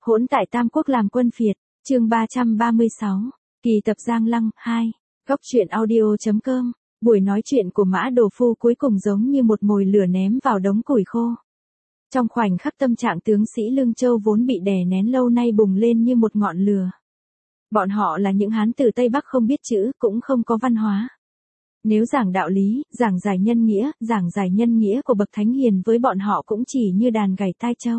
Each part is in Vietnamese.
Hỗn tại Tam Quốc làm quân phiệt, chương 336, kỳ tập Giang Lăng, 2, góc truyện audio.com, buổi nói chuyện của Mã Đồ Phu cuối cùng giống như một mồi lửa ném vào đống củi khô. Trong khoảnh khắc tâm trạng tướng sĩ Lương Châu vốn bị đè nén lâu nay bùng lên như một ngọn lửa. Bọn họ là những Hán từ Tây Bắc không biết chữ, cũng không có văn hóa. Nếu giảng đạo lý, giảng giải nhân nghĩa của bậc thánh hiền với bọn họ cũng chỉ như đàn gảy tai trâu.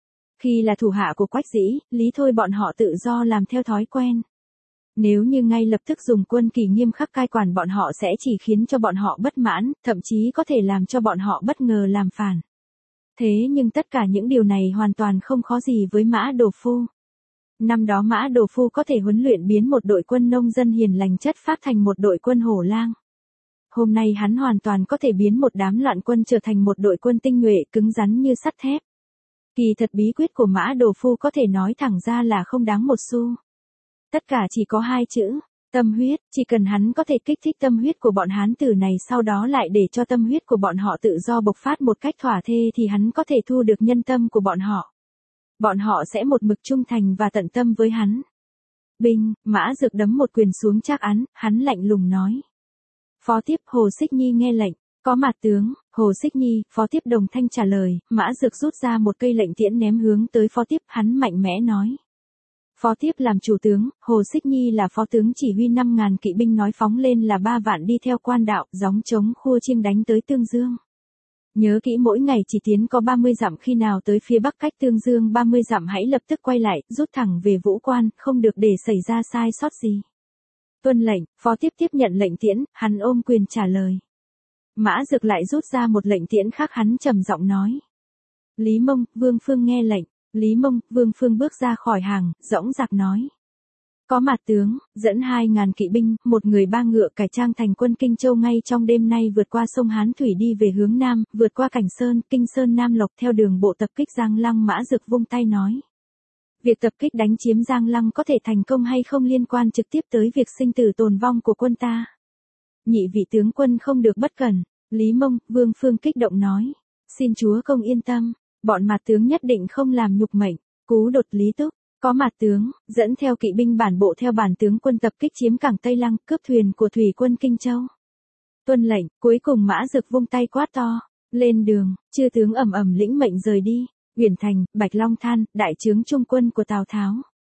Khi là thủ hạ của Quách Dĩ, Lý Thôi bọn họ tự do làm theo thói quen. Nếu như ngay lập tức dùng quân kỷ nghiêm khắc cai quản bọn họ sẽ chỉ khiến cho bọn họ bất mãn, thậm chí có thể làm cho bọn họ bất ngờ làm phản. Thế nhưng tất cả những điều này hoàn toàn không khó gì với Mã Đồ Phu. Năm đó Mã Đồ Phu có thể huấn luyện biến một đội quân nông dân hiền lành chất phác thành một đội quân hổ lang. Hôm nay hắn hoàn toàn có thể biến một đám loạn quân trở thành một đội quân tinh nhuệ cứng rắn như sắt thép. Kỳ thật bí quyết của Mã Đồ Phu có thể nói thẳng ra là không đáng một xu. Tất cả chỉ có hai chữ, tâm huyết, chỉ cần hắn có thể kích thích tâm huyết của bọn Hán tử này sau đó lại để cho tâm huyết của bọn họ tự do bộc phát một cách thỏa thê thì hắn có thể thu được nhân tâm của bọn họ. Bọn họ sẽ một mực trung thành và tận tâm với hắn. Binh, Mã Dược đấm một quyền xuống Trác Án, hắn lạnh lùng nói. Phó tiếp Hồ Xích Nhi nghe lệnh, có mặt tướng, Hồ Xích Nhi, phó tiếp đồng thanh trả lời, Mã Dược rút ra một cây lệnh tiễn ném hướng tới phó tiếp, hắn mạnh mẽ nói. Phó tiếp làm chủ tướng, Hồ Xích Nhi là phó tướng chỉ huy 5.000 kỵ binh nói phóng lên là 3 vạn đi theo quan đạo, gióng trống khua chiêng đánh tới Tương Dương. Nhớ kỹ mỗi ngày chỉ tiến có 30 dặm, khi nào tới phía bắc cách Tương Dương 30 dặm hãy lập tức quay lại, rút thẳng về Vũ Quan, không được để xảy ra sai sót gì. Tuân lệnh, phó tiếp tiếp nhận lệnh tiễn, hắn ôm quyền trả lời. Mã Dược lại rút ra một lệnh tiễn khác, hắn trầm giọng nói. Lý Mông, Vương Phương nghe lệnh. Lý Mông, Vương Phương bước ra khỏi hàng, dõng dạc nói. Có mặt tướng, dẫn 2.000 kỵ binh, một người 3 ngựa cải trang thành quân Kinh Châu ngay trong đêm nay vượt qua sông Hán Thủy đi về hướng Nam, vượt qua Cảnh Sơn, Kinh Sơn Nam Lộc theo đường bộ tập kích Giang Lăng. Mã Dược vung tay nói. Việc tập kích đánh chiếm Giang Lăng có thể thành công hay không liên quan trực tiếp tới việc sinh tử tồn vong của quân ta. Nhị vị tướng quân không được bất cẩn. Lý Mông, Vương Phương kích động nói. Xin chúa công yên tâm. Bọn mặt tướng nhất định không làm nhục mệnh. Cú đột Lý Túc, có mặt tướng, dẫn theo kỵ binh bản bộ theo bản tướng quân tập kích chiếm cảng Tây Lăng, cướp thuyền của thủy quân Kinh Châu. Tuân lệnh, cuối cùng Mã Dược vung tay quát to, lên đường, chư tướng ầm ầm lĩnh mệnh rời đi. Uyển Thành, Bạch Long Than, đại trướng trung quân của Tào Tháo.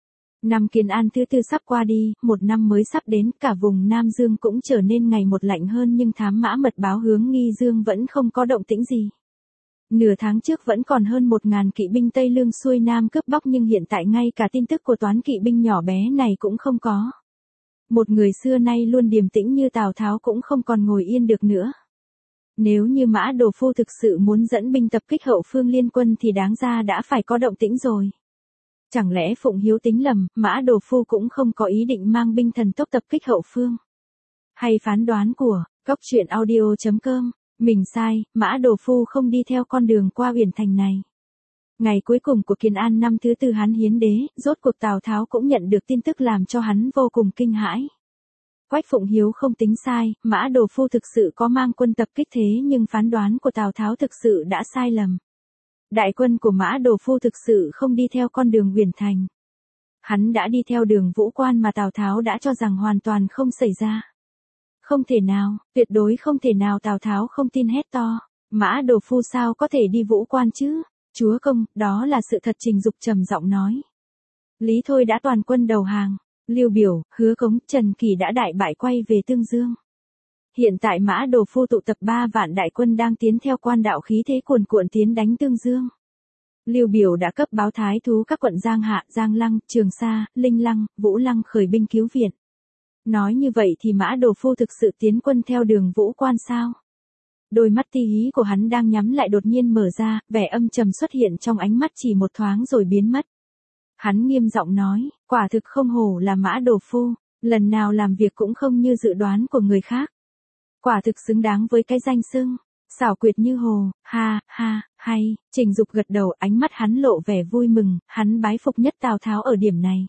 Năm Kiến An thứ tư sắp qua đi, một năm mới sắp đến, cả vùng Nam Dương cũng trở nên ngày một lạnh hơn nhưng thám mã mật báo hướng Nghi Dương vẫn không có động tĩnh gì. Nửa tháng trước vẫn còn hơn 1.000 kỵ binh Tây Lương xuôi Nam cướp bóc nhưng hiện tại ngay cả tin tức của toán kỵ binh nhỏ bé này cũng không có. Một người xưa nay luôn điềm tĩnh như Tào Tháo cũng không còn ngồi yên được nữa. Nếu như Mã Đồ Phu thực sự muốn dẫn binh tập kích Hậu Phương liên quân thì đáng ra đã phải có động tĩnh rồi. Chẳng lẽ Phụng Hiếu tính lầm, Mã Đồ Phu cũng không có ý định mang binh thần tốc tập kích Hậu Phương? Hay phán đoán của góc truyện audio.com? Mình sai, Mã Đồ Phu không đi theo con đường qua Uyển Thành này. Ngày cuối cùng của Kiến An năm thứ tư Hán hiến đế, rốt cuộc Tào Tháo cũng nhận được tin tức làm cho hắn vô cùng kinh hãi. Quách Phụng Hiếu không tính sai, Mã Đồ Phu thực sự có mang quân tập kích thế nhưng phán đoán của Tào Tháo thực sự đã sai lầm. Đại quân của Mã Đồ Phu thực sự không đi theo con đường Uyển Thành. Hắn đã đi theo đường Vũ Quan mà Tào Tháo đã cho rằng hoàn toàn không xảy ra. Không thể nào, tuyệt đối không thể nào. Tào Tháo không tin hét to. Mã Đồ Phu sao có thể đi Vũ Quan chứ? Chúa công, đó là sự thật. Trình Dục trầm giọng nói. Lý Thôi đã toàn quân đầu hàng. Lưu Biểu, Hứa Cống, Trần Kỳ đã đại bại quay về Tương Dương. Hiện tại Mã Đồ Phu tụ tập 3 vạn đại quân đang tiến theo quan đạo khí thế cuồn cuộn tiến đánh Tương Dương. Lưu Biểu đã cấp báo thái thú các quận Giang Hạ, Giang Lăng, Trường Sa, Linh Lăng, Vũ Lăng khởi binh cứu viện. Nói như vậy thì Mã Đồ Phu thực sự tiến quân theo đường Vũ Quan sao? Đôi mắt ti hí của hắn đang nhắm lại đột nhiên mở ra, vẻ âm trầm xuất hiện trong ánh mắt chỉ một thoáng rồi biến mất. Hắn nghiêm giọng nói, quả thực không hổ là Mã Đồ Phu, lần nào làm việc cũng không như dự đoán của người khác. Quả thực xứng đáng với cái danh xưng, xảo quyệt như hồ, ha, ha, hay. Trình Dục gật đầu, ánh mắt hắn lộ vẻ vui mừng, hắn bái phục nhất Tào Tháo ở điểm này.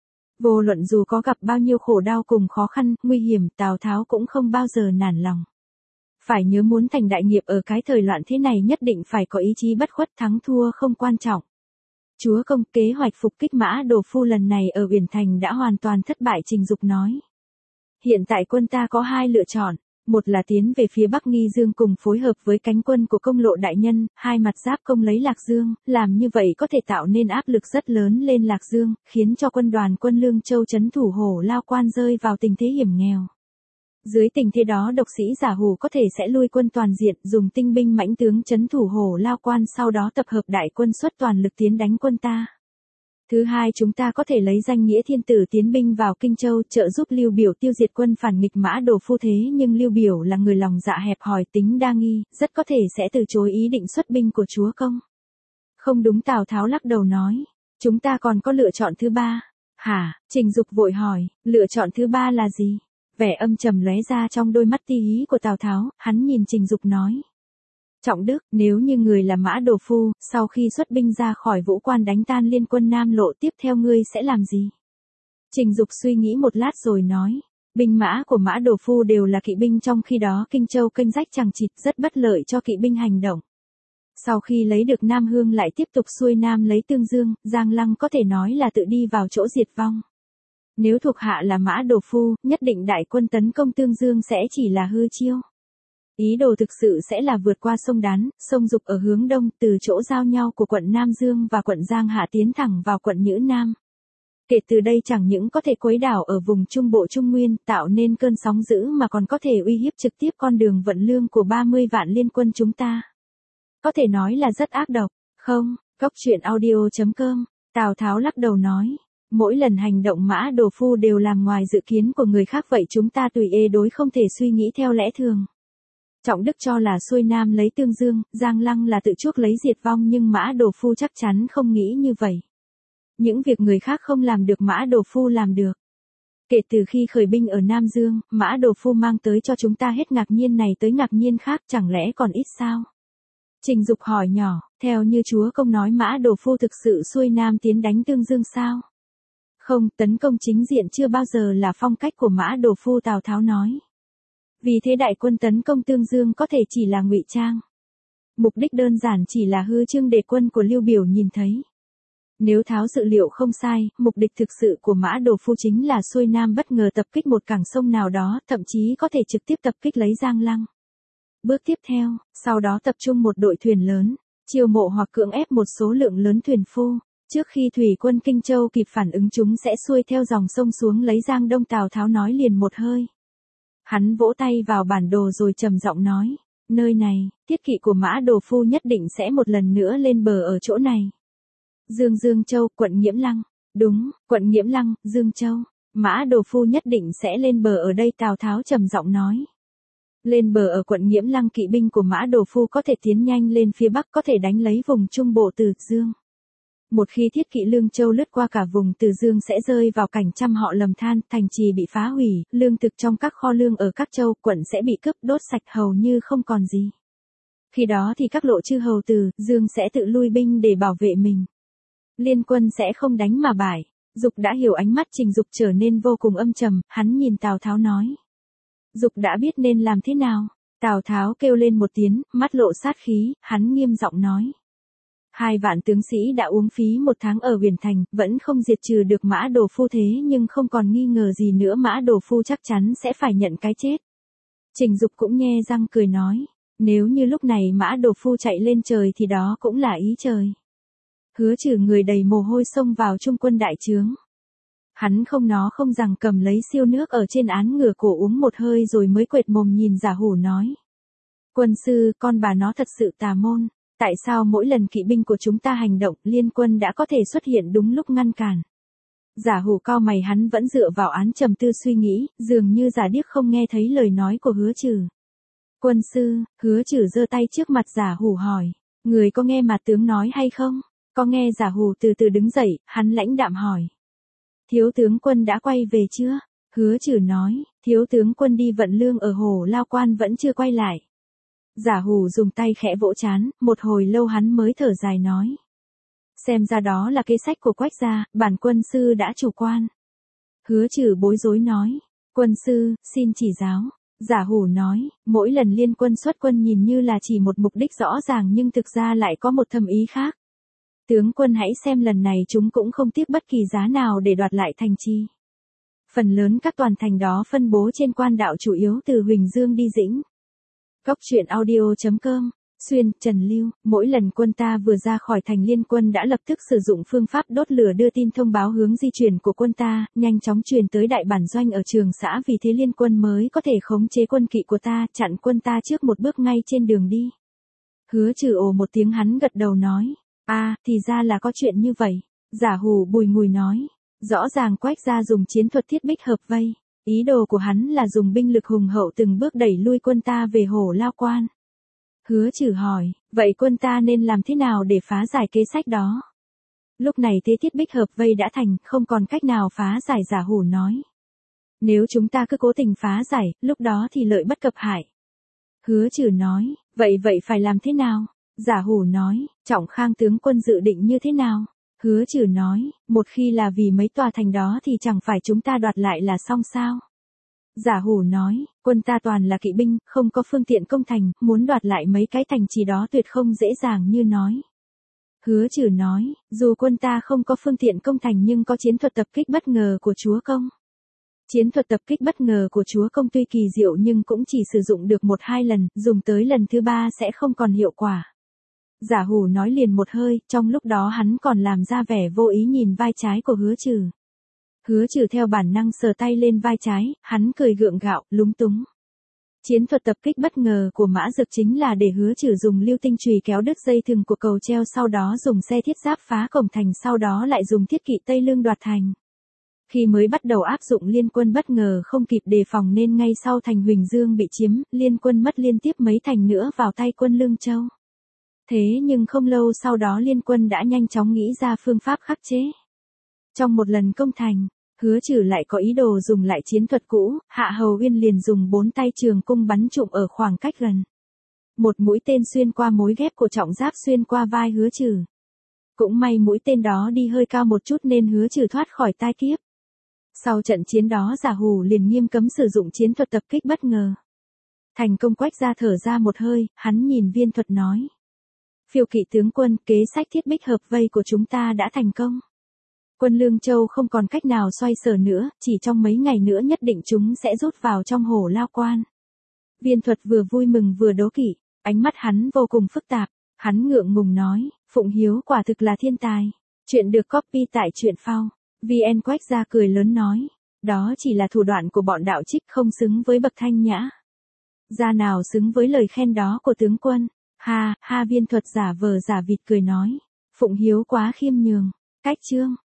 Vô luận dù có gặp bao nhiêu khổ đau cùng khó khăn, nguy hiểm, Tào Tháo cũng không bao giờ nản lòng. Phải nhớ muốn thành đại nghiệp ở cái thời loạn thế này nhất định phải có ý chí bất khuất, thắng thua không quan trọng. Chúa công, kế hoạch phục kích Mã Đồ Phu lần này ở Uyển Thành đã hoàn toàn thất bại. Trình Dục nói. Hiện tại quân ta có hai lựa chọn. Một là tiến về phía Bắc Nghi Dương cùng phối hợp với cánh quân của Công Lộ đại nhân, hai mặt giáp công lấy Lạc Dương, làm như vậy có thể tạo nên áp lực rất lớn lên Lạc Dương, khiến cho quân đoàn quân Lương Châu trấn thủ Hổ Lao Quan rơi vào tình thế hiểm nghèo. Dưới tình thế đó độc sĩ Giả Hủ có thể sẽ lui quân toàn diện, dùng tinh binh mãnh tướng trấn thủ Hổ Lao Quan, sau đó tập hợp đại quân xuất toàn lực tiến đánh quân ta. Thứ hai, chúng ta có thể lấy danh nghĩa thiên tử tiến binh vào Kinh Châu, trợ giúp Lưu Biểu tiêu diệt quân phản nghịch Mã Đồ Phu, thế nhưng Lưu Biểu là người lòng dạ hẹp hòi, tính đa nghi, rất có thể sẽ từ chối ý định xuất binh của chúa công. Không đúng, Tào Tháo lắc đầu nói. Chúng ta còn có lựa chọn thứ ba. Hả? Trình Dục vội hỏi, lựa chọn thứ ba là gì? Vẻ âm trầm lóe ra trong đôi mắt ti hí của Tào Tháo, hắn nhìn Trình Dục nói. Trọng Đức, nếu như người là Mã Đồ Phu, sau khi xuất binh ra khỏi Vũ Quan đánh tan liên quân Nam Lộ, tiếp theo ngươi sẽ làm gì? Trình Dục suy nghĩ một lát rồi nói. Binh mã của Mã Đồ Phu đều là kỵ binh, trong khi đó Kinh Châu kênh rách chằng chịt, rất bất lợi cho kỵ binh hành động. Sau khi lấy được Nam Hương lại tiếp tục xuôi Nam lấy Tương Dương, Giang Lăng, có thể nói là tự đi vào chỗ diệt vong. Nếu thuộc hạ là Mã Đồ Phu, nhất định đại quân tấn công Tương Dương sẽ chỉ là hư chiêu. Ý đồ thực sự sẽ là vượt qua sông Đán, sông Dục ở hướng đông, từ chỗ giao nhau của quận Nam Dương và quận Giang Hạ tiến thẳng vào quận Nhữ Nam. Kể từ đây chẳng những có thể quấy đảo ở vùng Trung Bộ Trung Nguyên, tạo nên cơn sóng dữ, mà còn có thể uy hiếp trực tiếp con đường vận lương của 30 vạn liên quân chúng ta. Có thể nói là rất ác độc, không? Cốc.audio.com. Tào Tháo lắc đầu nói. Mỗi lần hành động Mã Đồ Phu đều làm ngoài dự kiến của người khác, vậy chúng ta tùy ê đối không thể suy nghĩ theo lẽ thường. Trọng Đức cho là xuôi Nam lấy Tương Dương, Giang Lăng là tự chuốc lấy diệt vong, nhưng Mã Đồ Phu chắc chắn không nghĩ như vậy. Những việc người khác không làm được Mã Đồ Phu làm được. Kể từ khi khởi binh ở Nam Dương, Mã Đồ Phu mang tới cho chúng ta hết ngạc nhiên này tới ngạc nhiên khác, chẳng lẽ còn ít sao? Trình Dục hỏi nhỏ, theo như chúa công nói Mã Đồ Phu thực sự xuôi Nam tiến đánh Tương Dương sao? Không, tấn công chính diện chưa bao giờ là phong cách của Mã Đồ Phu, Tào Tháo nói. Vì thế đại quân tấn công Tương Dương có thể chỉ là ngụy trang. Mục đích đơn giản chỉ là hư trương để quân của Lưu Biểu nhìn thấy. Nếu tháo dự liệu không sai, mục đích thực sự của Mã Đồ Phu chính là xuôi Nam bất ngờ tập kích một cảng sông nào đó, thậm chí có thể trực tiếp tập kích lấy Giang Lăng. Bước tiếp theo, sau đó tập trung một đội thuyền lớn, chiêu mộ hoặc cưỡng ép một số lượng lớn thuyền phu. Trước khi thủy quân Kinh Châu kịp phản ứng, chúng sẽ xuôi theo dòng sông xuống lấy Giang Đông. Tào Tháo nói liền một hơi. Hắn vỗ tay vào bản đồ rồi trầm giọng nói, nơi này, thiết kỵ của Mã Đồ Phu nhất định sẽ một lần nữa lên bờ ở chỗ này. Dương Châu, quận Nghiễm Lăng. Đúng, quận Nghiễm Lăng, Dương Châu. Mã Đồ Phu nhất định sẽ lên bờ ở đây, Tào Tháo trầm giọng nói. Lên bờ ở quận Nghiễm Lăng, kỵ binh của Mã Đồ Phu có thể tiến nhanh lên phía Bắc, có thể đánh lấy vùng Trung Bộ Từ Dương. Một khi thiết kỵ Lương Châu lướt qua cả vùng Từ Dương sẽ rơi vào cảnh trăm họ lầm than, thành trì bị phá hủy, lương thực trong các kho lương ở các châu, quận sẽ bị cướp đốt sạch hầu như không còn gì. Khi đó thì các lộ chư hầu Từ Dương sẽ tự lui binh để bảo vệ mình. Liên quân sẽ không đánh mà bại. Dục đã hiểu, ánh mắt Trình Dục trở nên vô cùng âm trầm, hắn nhìn Tào Tháo nói. Dục đã biết nên làm thế nào. Tào Tháo kêu lên một tiếng, mắt lộ sát khí, hắn nghiêm giọng nói. 2 vạn tướng sĩ đã uống phí 1 tháng ở Uyển Thành, vẫn không diệt trừ được Mã Đồ Phu, thế nhưng không còn nghi ngờ gì nữa, Mã Đồ Phu chắc chắn sẽ phải nhận cái chết. Trình Dục cũng nhe răng cười nói, nếu như lúc này Mã Đồ Phu chạy lên trời thì đó cũng là ý trời. Hứa Trừ người đầy mồ hôi xông vào trung quân đại trướng. Hắn không nói không rằng cầm lấy siêu nước ở trên án ngửa cổ uống một hơi rồi mới quệt mồm nhìn Giả Hủ nói. Quân sư, con bà nó thật sự tà môn. Tại sao mỗi lần kỵ binh của chúng ta hành động, liên quân đã có thể xuất hiện đúng lúc ngăn cản? Giả Hủ cau mày, hắn vẫn dựa vào án trầm tư suy nghĩ, dường như giả điếc không nghe thấy lời nói của Hứa Trừ. Quân sư, Hứa Trừ giơ tay trước mặt Giả Hủ hỏi, người có nghe mà tướng nói hay không? Có nghe. Giả Hủ từ từ đứng dậy, hắn lãnh đạm hỏi. Thiếu tướng quân đã quay về chưa? Hứa Trừ nói, thiếu tướng quân đi vận lương ở Hổ Lao Quan vẫn chưa quay lại. Giả Hủ dùng tay khẽ vỗ trán, một hồi lâu hắn mới thở dài nói. Xem ra đó là kế sách của Quách gia, bản quân sư đã chủ quan. Hứa Trừ bối rối nói, quân sư, xin chỉ giáo. Giả Hủ nói, mỗi lần liên quân xuất quân nhìn như là chỉ một mục đích rõ ràng nhưng thực ra lại có một thâm ý khác. Tướng quân hãy xem lần này chúng cũng không tiếc bất kỳ giá nào để đoạt lại thành trì. Phần lớn các toàn thành đó phân bố trên quan đạo chủ yếu từ Huỳnh Dương đi Dĩnh. Góc truyện audio.com. Xuyên, Trần Lưu, mỗi lần quân ta vừa ra khỏi thành liên quân đã lập tức sử dụng phương pháp đốt lửa đưa tin thông báo hướng di chuyển của quân ta, nhanh chóng truyền tới đại bản doanh ở Trường Xã, vì thế liên quân mới có thể khống chế quân kỵ của ta, chặn quân ta trước một bước ngay trên đường đi. Hứa Trừ ồ một tiếng, hắn gật đầu nói, thì ra là có chuyện như vậy. Giả Hủ bùi ngùi nói, rõ ràng Quách gia dùng chiến thuật thiết bích hợp vây, ý đồ của hắn là dùng binh lực hùng hậu từng bước đẩy lui quân ta về Hổ Lao Quan. Hứa Trừ hỏi, vậy quân ta nên làm thế nào để phá giải kế sách đó? Lúc này thế thiết bích hợp vây đã thành, không còn cách nào phá giải. Giả Hủ nói, nếu chúng ta cứ cố tình phá giải, lúc đó thì lợi bất cập hại. Hứa Trừ nói, vậy phải làm thế nào? Giả Hủ nói, Trọng Khang tướng quân dự định như thế nào? Hứa Trừ nói, một khi là vì mấy tòa thành đó thì chẳng phải chúng ta đoạt lại là xong sao? Giả Hủ nói, quân ta toàn là kỵ binh, không có phương tiện công thành, muốn đoạt lại mấy cái thành trì đó tuyệt không dễ dàng như nói. Hứa Trừ nói, dù quân ta không có phương tiện công thành nhưng có chiến thuật tập kích bất ngờ của chúa công. Chiến thuật tập kích bất ngờ của chúa công tuy kỳ diệu nhưng cũng chỉ sử dụng được 1-2 lần, dùng tới lần thứ 3 sẽ không còn hiệu quả. Giả Hủ nói liền một hơi, trong lúc đó hắn còn làm ra vẻ vô ý nhìn vai trái của Hứa Trừ. Hứa Trừ theo bản năng sờ tay lên vai trái, hắn cười gượng gạo, lúng túng. Chiến thuật tập kích bất ngờ của Mã Dực chính là để Hứa Trừ dùng lưu tinh chùy kéo đứt dây thừng của cầu treo, sau đó dùng xe thiết giáp phá cổng thành, sau đó lại dùng thiết kỵ Tây Lương đoạt thành. Khi mới bắt đầu áp dụng liên quân bất ngờ không kịp đề phòng nên ngay sau thành Huỳnh Dương bị chiếm, liên quân mất liên tiếp mấy thành nữa vào tay quân Lương Châu. Thế nhưng không lâu sau đó liên quân đã nhanh chóng nghĩ ra phương pháp khắc chế. Trong một lần công thành, Hứa Trừ lại có ý đồ dùng lại chiến thuật cũ, Hạ Hầu Uyên liền dùng 4 tay trường cung bắn trụm ở khoảng cách gần. Một mũi tên xuyên qua mối ghép của trọng giáp xuyên qua vai Hứa Trừ. Cũng may mũi tên đó đi hơi cao một chút nên Hứa Trừ thoát khỏi tai kiếp. Sau trận chiến đó Giả Hủ liền nghiêm cấm sử dụng chiến thuật tập kích bất ngờ. Thành công. Quách gia thở ra một hơi, hắn nhìn Viên Thuật nói. Phiêu kỵ tướng quân, kế sách thiết bích hợp vây của chúng ta đã thành công. Quân Lương Châu không còn cách nào xoay sở nữa, chỉ trong mấy ngày nữa nhất định chúng sẽ rút vào trong Hổ Lao Quan. Viên Thuật vừa vui mừng vừa đố kỵ, ánh mắt hắn vô cùng phức tạp, hắn ngượng ngùng nói, Phụng Hiếu quả thực là thiên tài. Chuyện được copy tại truyện phao. VN. Quách gia cười lớn nói, đó chỉ là thủ đoạn của bọn đạo trích, không xứng với bậc thanh nhã. Gia nào xứng với lời khen đó của tướng quân. Ha, Viên Thuật giả vờ giả vịt cười nói, Phụng Hiếu quá khiêm nhường. Cách chương